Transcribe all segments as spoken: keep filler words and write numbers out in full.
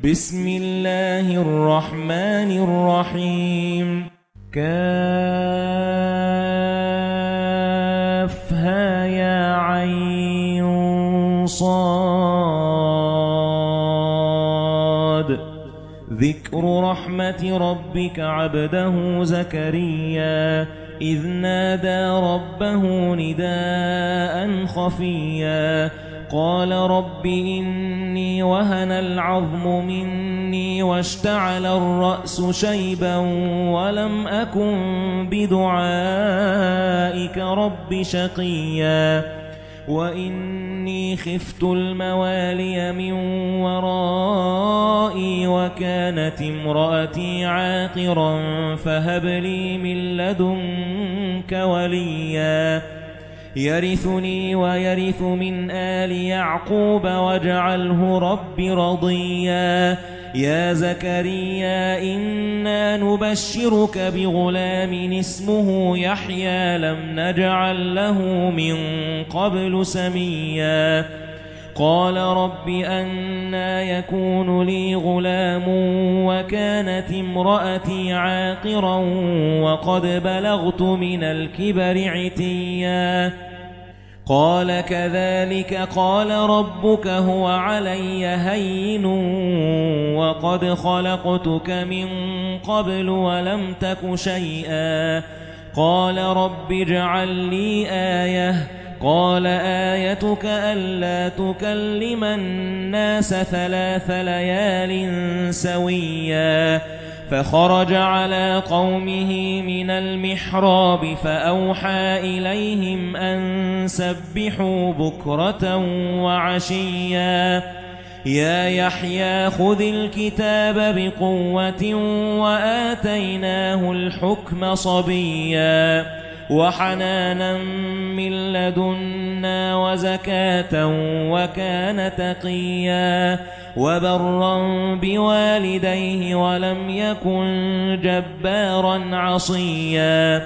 بسم الله الرحمن الرحيم كافها يا عين صاد ذكر رحمة ربك عبده زكريا إذ نادى ربه نداء خفيا قال رب إني وهن العظم مني واشتعل الرأس شيبا ولم أكن بدعائك رب شقيا وإني خفت الموالي من ورائي وكانت امرأتي عاقرا فهب لي من لدنك وليا يرثني ويرث من آل يعقوب واجعله رب رضيا يا زكريا إنا نبشرك بغلام اسمه يحيى لم نجعل له من قبل سميا قال رب أنى يكون لي غلام وكانت امرأتي عاقرا وقد بلغت من الكبر عتيا قال كذلك قال ربك هو علي هين وقد خلقتك من قبل ولم تك شيئا قال رب اجعل لي آية قال آيتك ألا تكلم الناس ثلاث ليال سويا فخرج على قومه من المحراب فأوحى إليهم أن سبحوا بكرة وعشيا يا يحيى خذ الكتاب بقوة وآتيناه الحكم صبيا وحنانا من لدنا وزكاة وكان تقيا وبرا بوالديه ولم يكن جبارا عصيا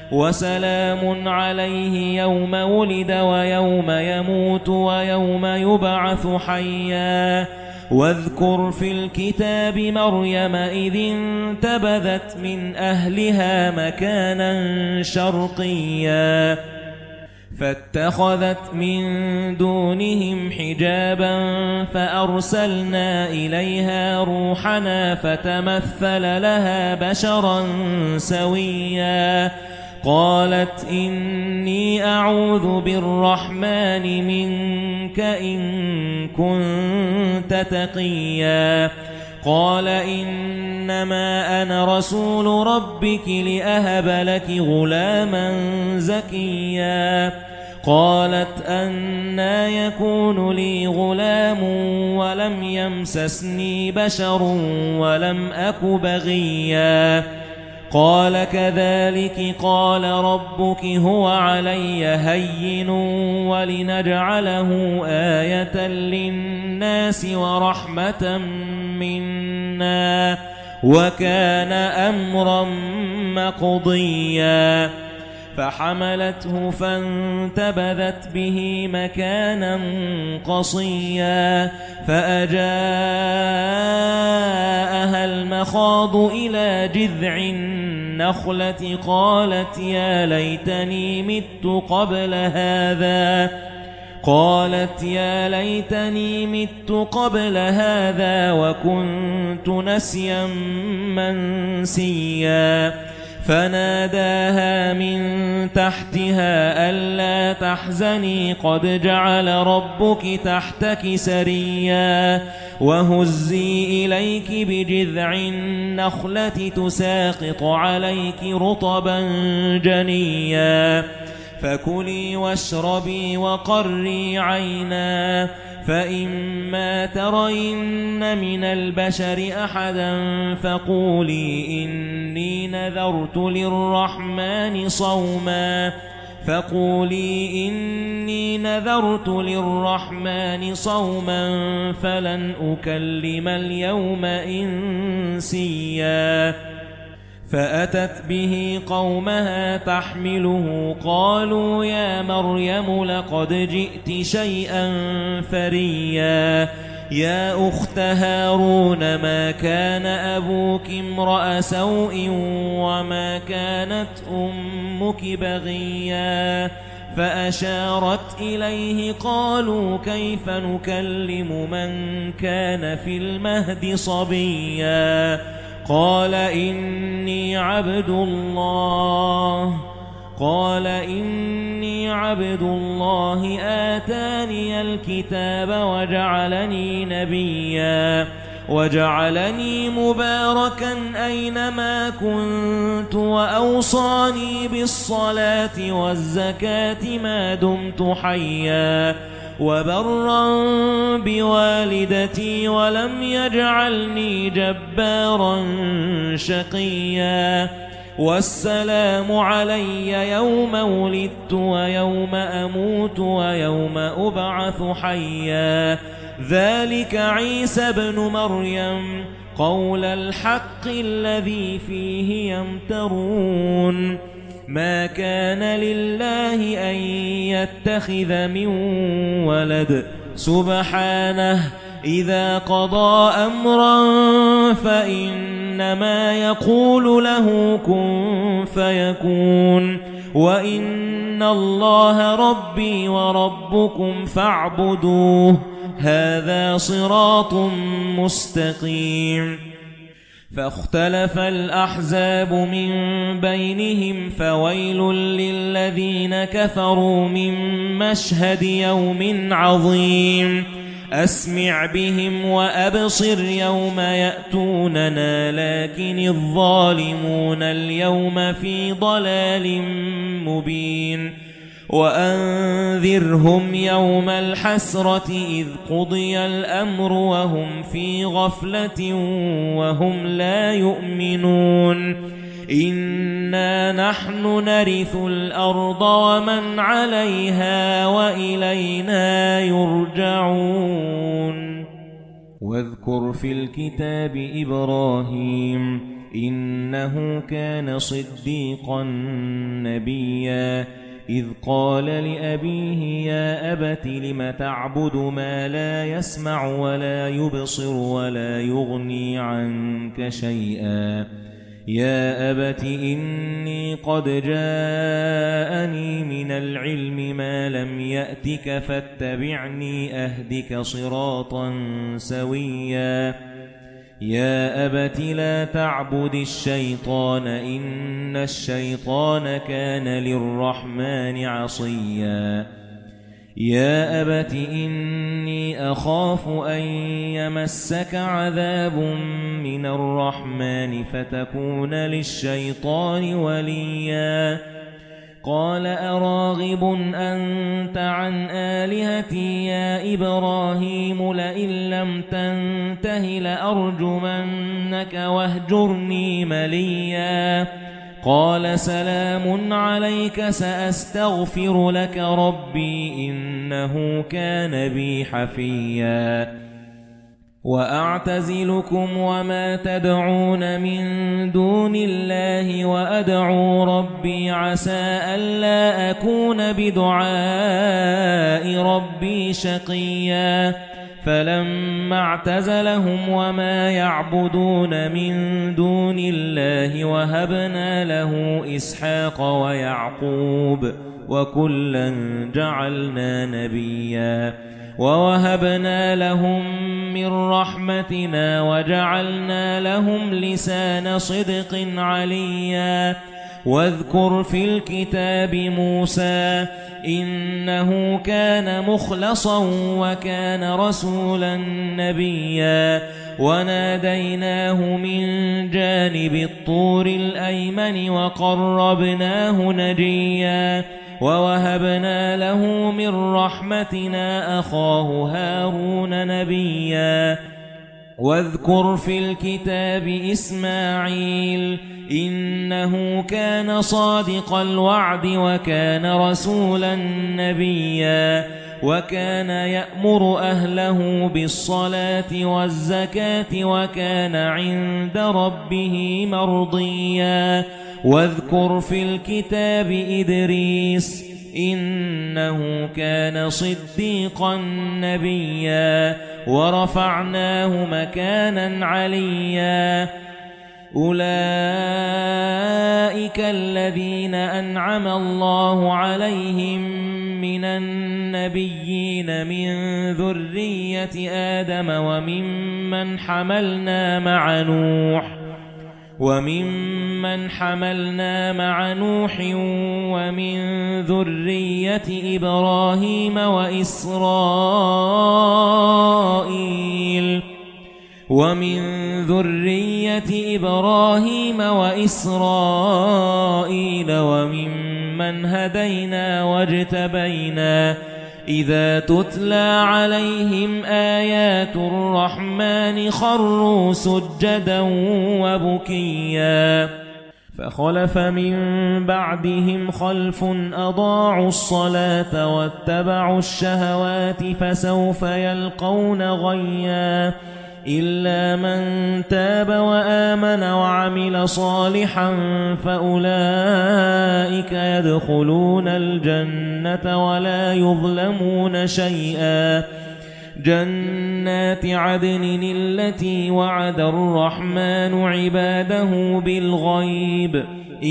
وسلام عليه يوم ولد ويوم يموت ويوم يبعث حيا واذكر في الكتاب مريم إذ انتبذت من أهلها مكانا شرقيا فاتخذت من دونهم حجابا فأرسلنا إليها روحنا فتمثل لها بشرا سويا قالت إني أعوذ بالرحمن منك إن كنت تقيا قال إنما أنا رسول ربك لأهب لك غلاما زكيا قالت أنى يكون لي غلام ولم يمسسني بشر ولم أك بغيا قال كذلك قال ربك هو علي هين ولنجعله آية للناس ورحمة منا وكان أمرا مقضيا فحملته فانتبذت به مكانا قصيا فأجاءها المخاض إلى جذع النخلة قالت يا ليتني مت قبل هذا قالت يا ليتني مت قبل هذا وكنت نسيا منسيا فناداها من تحتها ألا تحزني قد جعل ربك تحتك سريا وهزي إليك بجذع النخلة تساقط عليك رطبا جنيا فكلي واشربي وقري عينا فإما ترين من البشر أحدا فقولي إني نذرت للرحمن صوما فقولي إني نذرت للرحمن صوما فلن أكلم اليوم إنسيا فأتت به قومها تحمله قالوا يا مريم لقد جئت شيئا فريا يا أخت هارون ما كان أبوك امرأ سوء وما كانت أمك بغيا فأشارت إليه قالوا كيف نكلم من كان في المهد صبيا قال إني عبد الله قال إني عبد الله آتاني الكتاب وجعلني نبيا وجعلني مباركا أينما كنت وأوصاني بالصلاة والزكاة ما دمت حيا وبرا بوالدتي ولم يجعلني جبارا شقيا والسلام علي يوم ولدت ويوم أموت ويوم أبعث حيا ذلك عيسى ابن مريم قول الحق الذي فيه يمترون ما كان لله أن يتخذ من ولد سبحانه إذا قضى أمرا فإنما يقول له كن فيكون وإن الله ربي وربكم فاعبدوه هذا صراط مستقيم فاختلف الأحزاب من بينهم فويل للذين كفروا من مشهد يوم عظيم أسمع بهم وأبصر يوم يأتوننا لكن الظالمون اليوم في ضلال مبين وأنذرهم يوم الحسرة إذ قضي الأمر وهم في غفلة وهم لا يؤمنون إنا نحن نرث الأرض ومن عليها وإلينا يرجعون واذكر في الكتاب إبراهيم إنه كان صديقا نبيا إذ قال لأبيه يا أبت لم تعبد ما لا يسمع ولا يبصر ولا يغني عنك شيئا يا أبت إني قد جاءني من العلم ما لم يأتك فاتبعني أهدك صراطا سويا يا أبت لا تعبد الشيطان إن الشيطان كان للرحمن عصيا يا أبت إني أخاف أن يمسك عذاب من الرحمن فتكون للشيطان وليا قال أراغب أنت عن آلهتي يا إبراهيم لئن لم تنته لأرجمنك واهجرني مليا قال سلام عليك سأستغفر لك ربي إنه كان بي حفيا وأعتزلكم وما تدعون من دون الله وأدعو ربي عسى ألا أكون بدعاء ربي شقيا فلما اعتزلهم وما يعبدون من دون الله وهبنا له إسحاق ويعقوب وكلا جعلنا نبيا ووهبنا لهم من رحمتنا وجعلنا لهم لسان صدق عليا واذكر في الكتاب موسى إنه كان مخلصا وكان رسولا نبيا وناديناه من جانب الطور الأيمن وقربناه نجيا ووهبنا له من رحمتنا أخاه هارون نبيا واذكر في الكتاب إسماعيل إنه كان صادق الوعد وكان رسولا نبيا وكان يأمر أهله بالصلاة والزكاة وكان عند ربه مرضيا واذكر في الكتاب إدريس إنه كان صديقا نبيا ورفعناه مكانا عليا أولئك الذين أنعم الله عليهم من النبيين من ذرية آدم وممن حملنا مع نوح وممن حملنا مع نوح ومن ذرية إبراهيم وإسرائيل ومن ذرية إبراهيم وإسرائيل وممن هدينا واجتبينا إذا تتلى عليهم آيات الرحمن خروا سجدا وبكيا فخلف من بعدهم خلف أضاعوا الصلاة واتبعوا الشهوات فسوف يلقون غيا إلا من تاب وآمن وعمل صالحا فأولئك يدخلون الجنة ولا يظلمون شيئا جنات عدن التي وعد الرحمن عباده بالغيب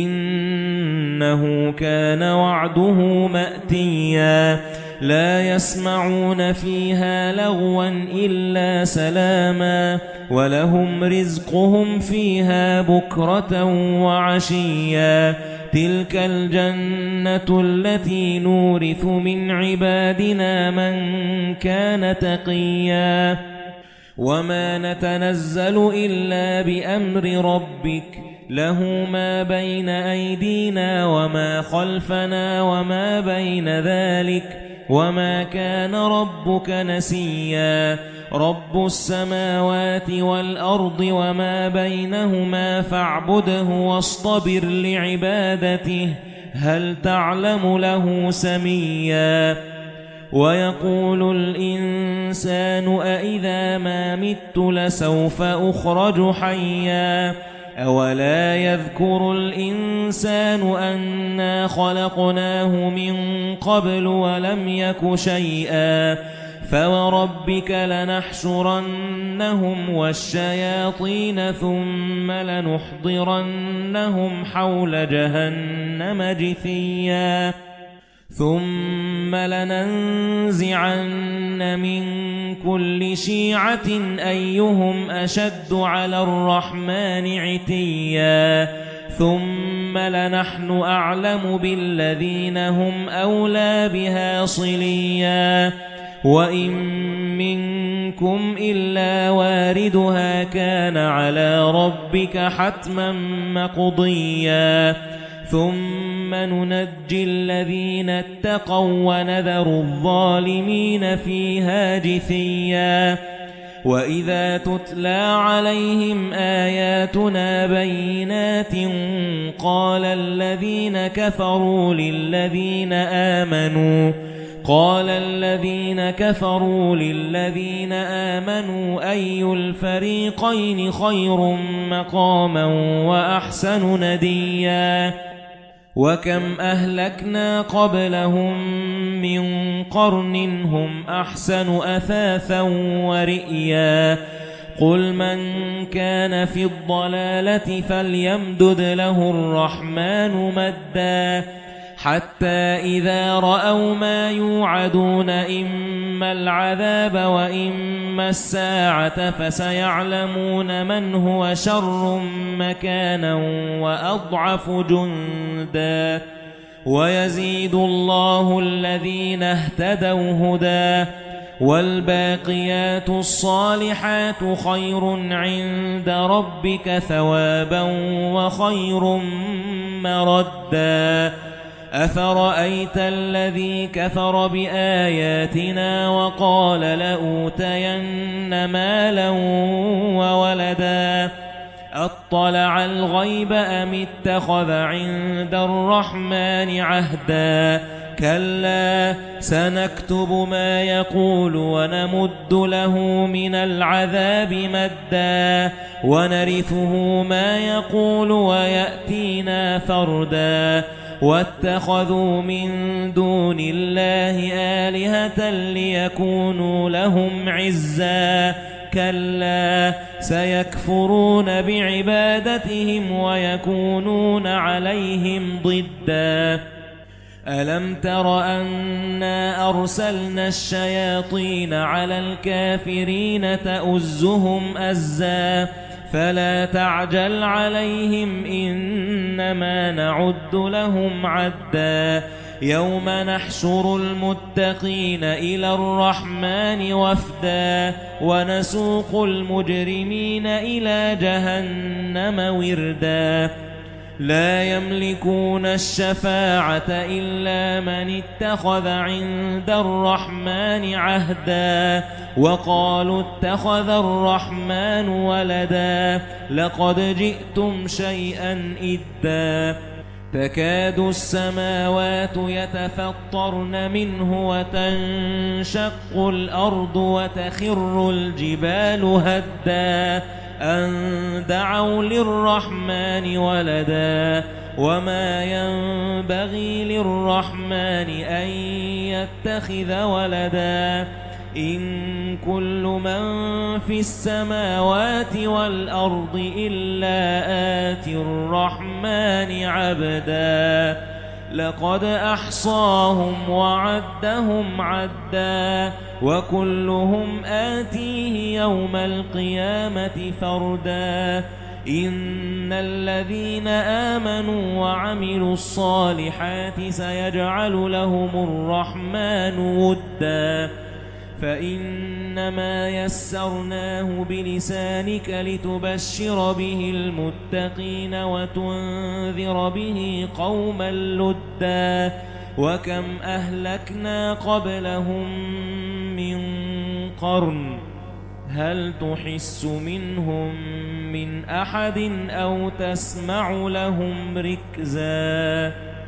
إنه كان وعده مأتيا لا يسمعون فيها لغوا إلا سلاما ولهم رزقهم فيها بكرة وعشيا تلك الجنة التي نورث من عبادنا من كان تقيا وما نتنزل إلا بأمر ربك له ما بين أيدينا وما خلفنا وما بين ذلك وما كان ربك نسيا رب السماوات والأرض وما بينهما فاعبده واصطبر لعبادته هل تعلم له سميا ويقول الإنسان أإذا ما مت لسوف أخرج حيا أولا يذكر الإنسان أنا خلقناه من قبل ولم يك شيئا فوربك لنحشرنهم والشياطين ثم لنحضرنهم حول جهنم جثيا ثم لننزعن من كل شيعة أيهم أشد على الرحمن عتيا ثم لنحن أعلم بالذين هم أولى بها صليا وإن منكم إلا واردها كان على ربك حتما مقضيا ثم ننجي الذين اتقوا ونذر الظالمين فيها جثيا وإذا تتلى عليهم آياتنا بينات قال الذين كفروا للذين آمنوا قال الذين كفروا للذين آمنوا أي الفريقين خير مقاما وأحسن نديا وكم أهلكنا قبلهم من قرن هم أحسن أثاثا ورئيا قل من كان في الضلالة فليمدد له الرحمن مدا حتى إذا رأوا ما يوعدون إما العذاب وإما الساعة فسيعلمون من هو شر مكانا وأضعف جندا ويزيد الله الذين اهتدوا هدى والباقيات الصالحات خير عند ربك ثوابا وخير مردا أفرأيت الذي كفر بآياتنا وقال لأوتين مالا وولدا أطلع الغيب أم اتخذ عند الرحمن عهدا كلا سنكتب ما يقول ونمد له من العذاب مدا ونرثه ما يقول ويأتينا فردا واتخذوا من دون الله آلهة ليكونوا لهم عزا كلا سيكفرون بعبادتهم ويكونون عليهم ضدا ألم تر أنا أرسلنا الشياطين على الكافرين تؤزهم أزا فلا تعجل عليهم إنما نعد لهم عدا يوم نحشر المتقين إلى الرحمن وفدا ونسوق المجرمين إلى جهنم وردا لا يملكون الشفاعة إلا من اتخذ عند الرحمن عهدا وقالوا اتخذ الرحمن ولدا لقد جئتم شيئا إدا تكاد السماوات يتفطرن منه وتنشق الأرض وتخر الجبال هدا أن دعوا للرحمن ولدا وما ينبغي للرحمن أن يتخذ ولدا إن كل من في السماوات والأرض إلا آتي الرحمن عبدا لقد أحصاهم وعدهم عدا وكلهم آتيه يوم القيامة فردا إن الذين آمنوا وعملوا الصالحات سيجعل لهم الرحمن ودا فإنما يسرناه بلسانك لتبشر به المتقين وتنذر به قوما لدا وكم أهلكنا قبلهم من قرن هل تحس منهم من أحد أو تسمع لهم ركزا